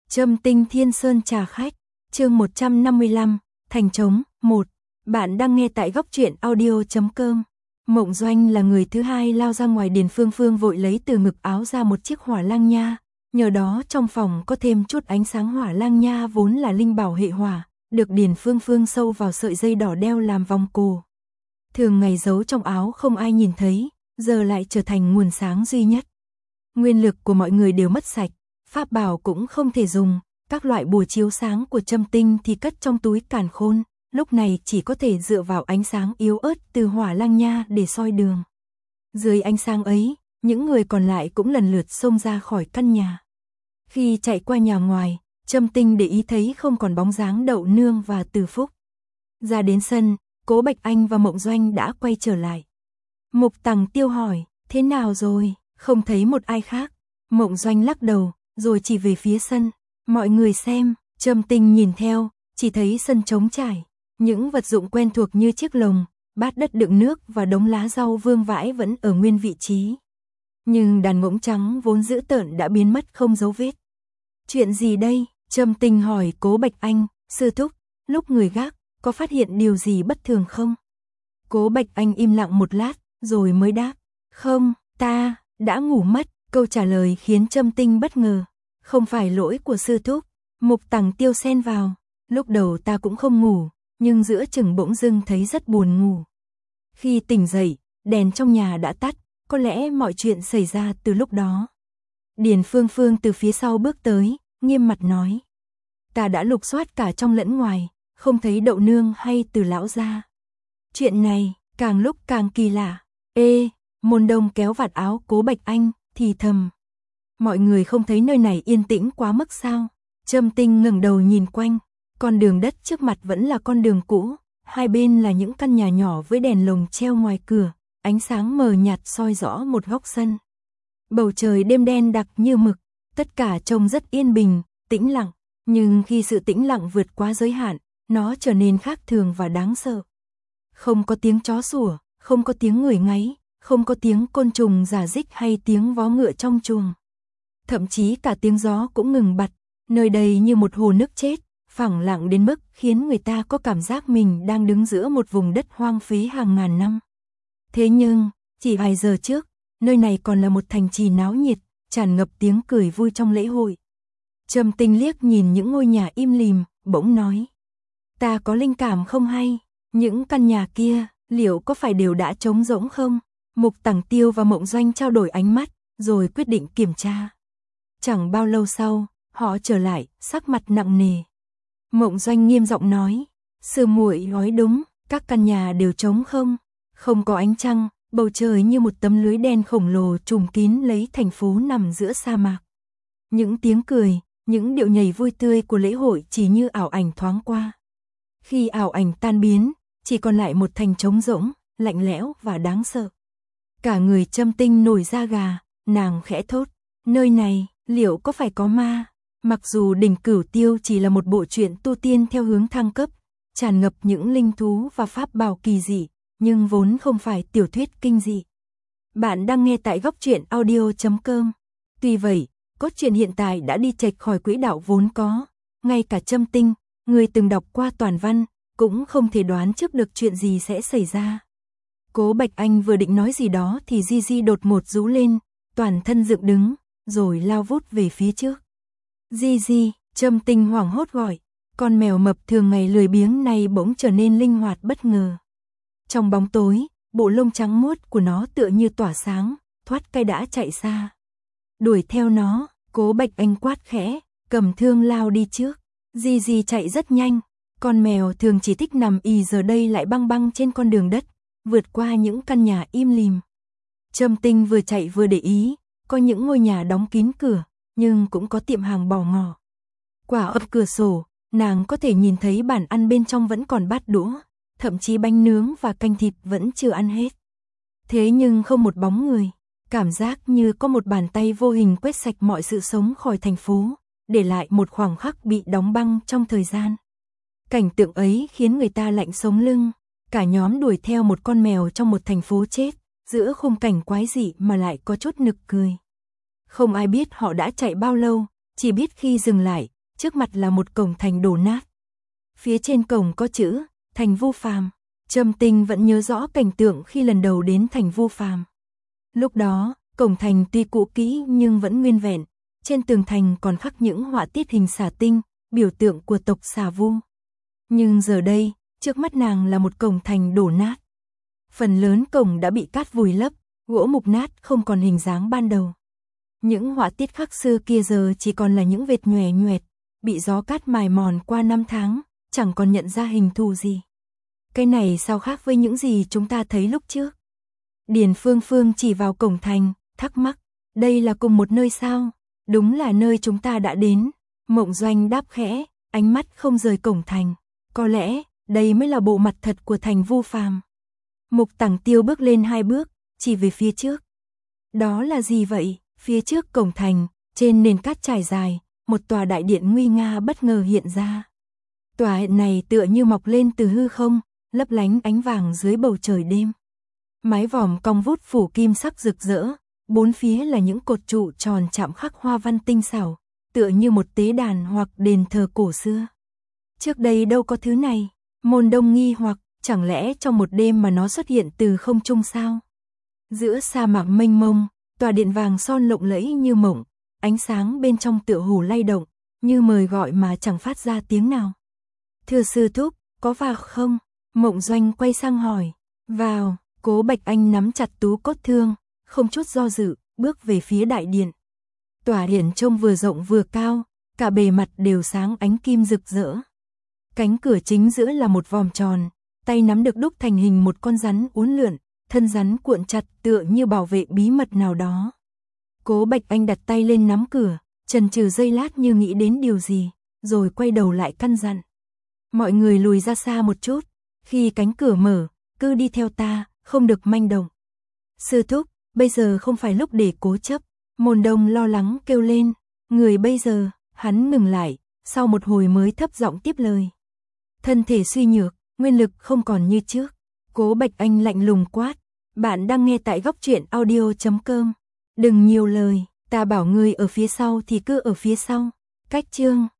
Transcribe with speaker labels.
Speaker 1: Trâm Tinh Thiên Sơn trà khách, chương 155, Thành Trống, 1. Bạn đang nghe tại góc truyện audio.com. Mộng Doanh là người thứ hai lao ra ngoài. Điền Phương Phương vội lấy từ ngực áo ra một chiếc hỏa lang nha, nhờ đó trong phòng có thêm chút ánh sáng. Hỏa lang nha vốn là linh bảo hệ hỏa, được Điền Phương Phương sâu vào sợi dây đỏ đeo làm vòng cổ. Thường ngày giấu trong áo không ai nhìn thấy, giờ lại trở thành nguồn sáng duy nhất. Nguyên lực của mọi người đều mất sạch, pháp bảo cũng không thể dùng, các loại bùa chiếu sáng của Trâm Tinh thì cất trong túi càn khôn, lúc này chỉ có thể dựa vào ánh sáng yếu ớt từ hỏa lang nha để soi đường. Dưới ánh sáng ấy, những người còn lại cũng lần lượt xông ra khỏi căn nhà. Khi chạy qua nhà ngoài, Trâm Tinh để ý thấy không còn bóng dáng Đậu Nương và Từ Phúc. Ra đến sân, Cố Bạch Anh và Mộng Doanh đã quay trở lại. Mục Tằng Tiêu hỏi, thế nào rồi, không thấy một ai khác. Mộng Doanh lắc đầu, rồi chỉ về phía sân. Mọi người xem, Trâm Tinh nhìn theo, chỉ thấy sân trống trải. Những vật dụng quen thuộc như chiếc lồng, bát đất đựng nước và đống lá rau vương vãi vẫn ở nguyên vị trí. Nhưng đàn ngỗng trắng vốn dữ tợn đã biến mất không dấu vết. Chuyện gì đây? Trâm Tinh hỏi Cố Bạch Anh, sư thúc, lúc người gác, có phát hiện điều gì bất thường không? Cố Bạch Anh im lặng một lát, rồi mới đáp, không, ta đã ngủ mất. Câu trả lời khiến Trâm Tinh bất ngờ. Không phải lỗi của sư thúc. Mục Tằng Tiêu xen vào, lúc đầu ta cũng không ngủ, nhưng giữa chừng bỗng dưng thấy rất buồn ngủ. Khi tỉnh dậy, đèn trong nhà đã tắt, có lẽ mọi chuyện xảy ra từ lúc đó. Điền Phương Phương từ phía sau bước tới, nghiêm mặt nói, ta đã lục soát cả trong lẫn ngoài, không thấy Đậu Nương hay Từ lão gia. Chuyện này càng lúc càng kỳ lạ. Môn Đông kéo vạt áo Cố Bạch Anh, thì thầm, mọi người không thấy nơi này yên tĩnh quá mức sao? Trâm Tinh ngẩng đầu nhìn quanh, con đường đất trước mặt vẫn là con đường cũ, hai bên là những căn nhà nhỏ với đèn lồng treo ngoài cửa, ánh sáng mờ nhạt soi rõ một góc sân. Bầu trời đêm đen đặc như mực, tất cả trông rất yên bình, tĩnh lặng, nhưng khi sự tĩnh lặng vượt quá giới hạn, nó trở nên khác thường và đáng sợ. Không có tiếng chó sủa, không có tiếng người ngáy, không có tiếng côn trùng rả rích hay tiếng vó ngựa trong chuồng. Thậm chí cả tiếng gió cũng ngừng bặt, nơi đây như một hồ nước chết, phẳng lặng đến mức khiến người ta có cảm giác mình đang đứng giữa một vùng đất hoang phế hàng ngàn năm. Thế nhưng, chỉ vài giờ trước, nơi này còn là một thành trì náo nhiệt, tràn ngập tiếng cười vui trong lễ hội. Trâm Tinh liếc nhìn những ngôi nhà im lìm, bỗng nói, ta có linh cảm không hay, những căn nhà kia, liệu có phải đều đã trống rỗng không? Mục Tằng Tiêu và Mộng Doanh trao đổi ánh mắt, rồi quyết định kiểm tra. Chẳng bao lâu sau, họ trở lại, sắc mặt nặng nề. Mộng Doanh nghiêm giọng nói, sư muội nói đúng, các căn nhà đều trống không có ánh trăng, bầu trời như một tấm lưới đen khổng lồ trùm kín lấy thành phố nằm giữa sa mạc. Những tiếng cười, những điệu nhảy vui tươi của lễ hội chỉ như ảo ảnh thoáng qua. Khi ảo ảnh tan biến, chỉ còn lại một thành trống rỗng, lạnh lẽo và đáng sợ. Cả người Trâm Tinh nổi da gà, nàng khẽ thốt, nơi này, liệu có phải có ma? Mặc dù Đỉnh Cửu Tiêu chỉ là một bộ truyện tu tiên theo hướng thăng cấp, tràn ngập những linh thú và pháp bảo kỳ dị, nhưng vốn không phải tiểu thuyết kinh dị. Bạn đang nghe tại góc truyện audio.com. Tuy vậy, cốt truyện hiện tại đã đi chệch khỏi quỹ đạo vốn có, ngay cả Trâm Tinh, người từng đọc qua toàn văn, cũng không thể đoán trước được chuyện gì sẽ xảy ra. Cố Bạch Anh vừa định nói gì đó thì Gigi đột ngột rú lên, toàn thân dựng đứng, rồi lao vút về phía trước. Gigi, Trâm Tinh hoảng hốt gọi, con mèo mập thường ngày lười biếng này bỗng trở nên linh hoạt bất ngờ. Trong bóng tối, bộ lông trắng muốt của nó tựa như tỏa sáng, thoát cái đã chạy xa. Đuổi theo nó, Cố Bạch Anh quát khẽ, cầm thương lao đi trước. Gigi chạy rất nhanh, con mèo thường chỉ thích nằm ì giờ đây lại băng băng trên con đường đất, vượt qua những căn nhà im lìm. Trâm Tinh vừa chạy vừa để ý, có những ngôi nhà đóng kín cửa, nhưng cũng có tiệm hàng bò ngỏ. Qua ập cửa sổ, nàng có thể nhìn thấy bàn ăn bên trong vẫn còn bát đũa, thậm chí bánh nướng và canh thịt vẫn chưa ăn hết. Thế nhưng không một bóng người, cảm giác như có một bàn tay vô hình quét sạch mọi sự sống khỏi thành phố, để lại một khoảng khắc bị đóng băng trong thời gian. Cảnh tượng ấy khiến người ta lạnh sống lưng. Cả nhóm đuổi theo một con mèo trong một thành phố chết, giữa khung cảnh quái dị mà lại có chút nực cười. Không ai biết họ đã chạy bao lâu, chỉ biết khi dừng lại, trước mặt là một cổng thành đổ nát. Phía trên cổng có chữ, thành Vu Phàm. Trầm Tình vẫn nhớ rõ cảnh tượng khi lần đầu đến thành Vu Phàm. Lúc đó, cổng thành tuy cũ kỹ nhưng vẫn nguyên vẹn, trên tường thành còn khắc những họa tiết hình xà tinh, biểu tượng của tộc xà Vu. Nhưng giờ đây, trước mắt nàng là một cổng thành đổ nát. Phần lớn cổng đã bị cát vùi lấp, gỗ mục nát không còn hình dáng ban đầu. Những họa tiết khắc xưa kia giờ chỉ còn là những vệt nhòe nhoẹt, bị gió cát mài mòn qua năm tháng, chẳng còn nhận ra hình thù gì. Cái này sao khác với những gì chúng ta thấy lúc trước? Điền Phương Phương chỉ vào cổng thành, thắc mắc, đây là cùng một nơi sao? Đúng là nơi chúng ta đã đến. Mộng Doanh đáp khẽ, ánh mắt không rời cổng thành. Có lẽ, đây mới là bộ mặt thật của thành Vu Phàm. Mục Tằng Tiêu bước lên 2 bước, chỉ về phía trước. Đó là gì vậy? Phía trước cổng thành, trên nền cát trải dài, một tòa đại điện nguy nga bất ngờ hiện ra. Tòa điện này tựa như mọc lên từ hư không, lấp lánh ánh vàng dưới bầu trời đêm. Mái vòm cong vút phủ kim sắc rực rỡ, bốn phía là những cột trụ tròn chạm khắc hoa văn tinh xảo, tựa như một tế đàn hoặc đền thờ cổ xưa. Trước đây đâu có thứ này, Môn Đông nghi hoặc, chẳng lẽ trong một đêm mà nó xuất hiện từ không trung sao? Giữa sa mạc mênh mông, tòa điện vàng son lộng lẫy như mộng, ánh sáng bên trong tựa hồ lay động, như mời gọi mà chẳng phát ra tiếng nào. Thưa sư thúc, có vào không? Mộng Doanh quay sang hỏi. Vào. Cố Bạch Anh nắm chặt tú cốt thương, không chút do dự, bước về phía đại điện. Tòa điện trông vừa rộng vừa cao, cả bề mặt đều sáng ánh kim rực rỡ. Cánh cửa chính giữa là một vòm tròn, tay nắm được đúc thành hình một con rắn uốn lượn, thân rắn cuộn chặt tựa như bảo vệ bí mật nào đó. Cố Bạch Anh đặt tay lên nắm cửa, chần chừ giây lát như nghĩ đến điều gì, rồi quay đầu lại căn dặn. Mọi người lùi ra xa một chút, khi cánh cửa mở, cứ đi theo ta, không được manh động. Sư thúc, bây giờ không phải lúc để cố chấp. Môn Đông lo lắng kêu lên. Người bây giờ, hắn ngừng lại, sau một hồi mới thấp giọng tiếp lời. Thân thể suy nhược, nguyên lực không còn như trước. Cố Bạch Anh lạnh lùng quát. Bạn đang nghe tại góc truyện audio.com. Đừng nhiều lời, ta bảo ngươi ở phía sau thì cứ ở phía sau. Cách chương